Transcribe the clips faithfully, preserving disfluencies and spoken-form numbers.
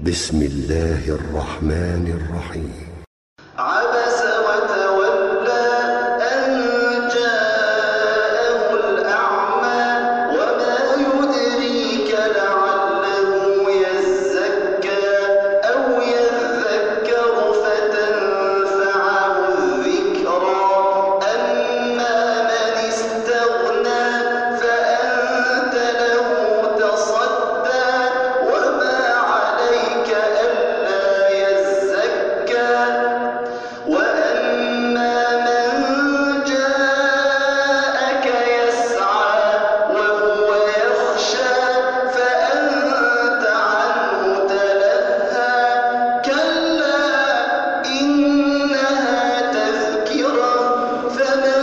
بسم الله الرحمن الرحيم. عبس وتولى أن جاءه الأعمى وما يدريك لعله يزكى أو يذكر فتنفعه الذكرى أما من استغنى فأنت له تصدى وما عليك ألا يزكى وأما من جاءك يسعى وهو يخشى فأنت عنه تلهى كلا إنها تذكرة فمن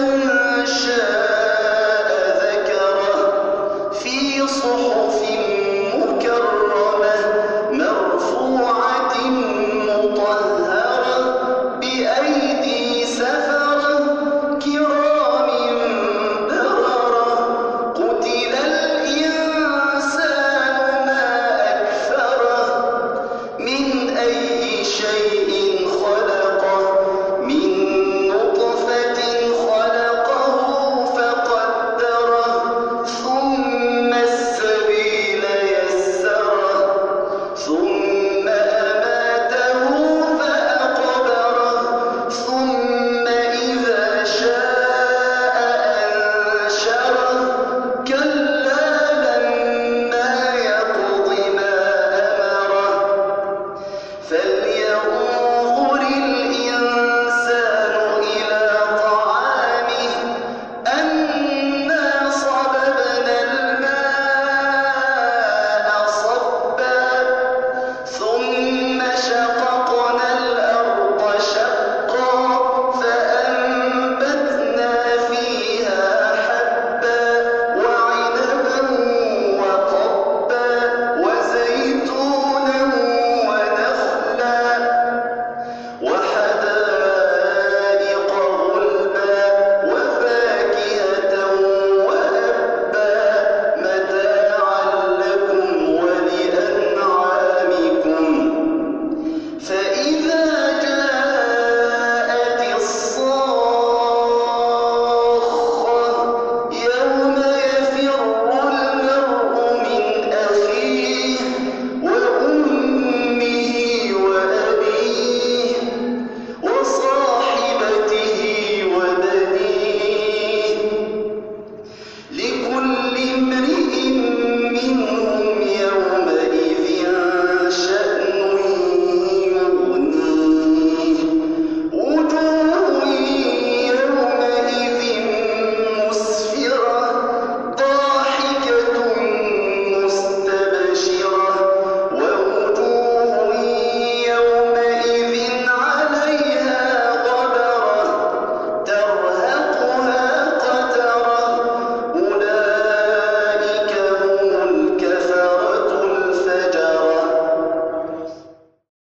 شاء ذكره في صحف مكرمة مرفوعة مطهرة بأيدي سفرة كرام بررة قتل الإنسان ما أكفره من أي شيء خلقه من نطفة خلقه فقدره ثم السبيل يسره ثم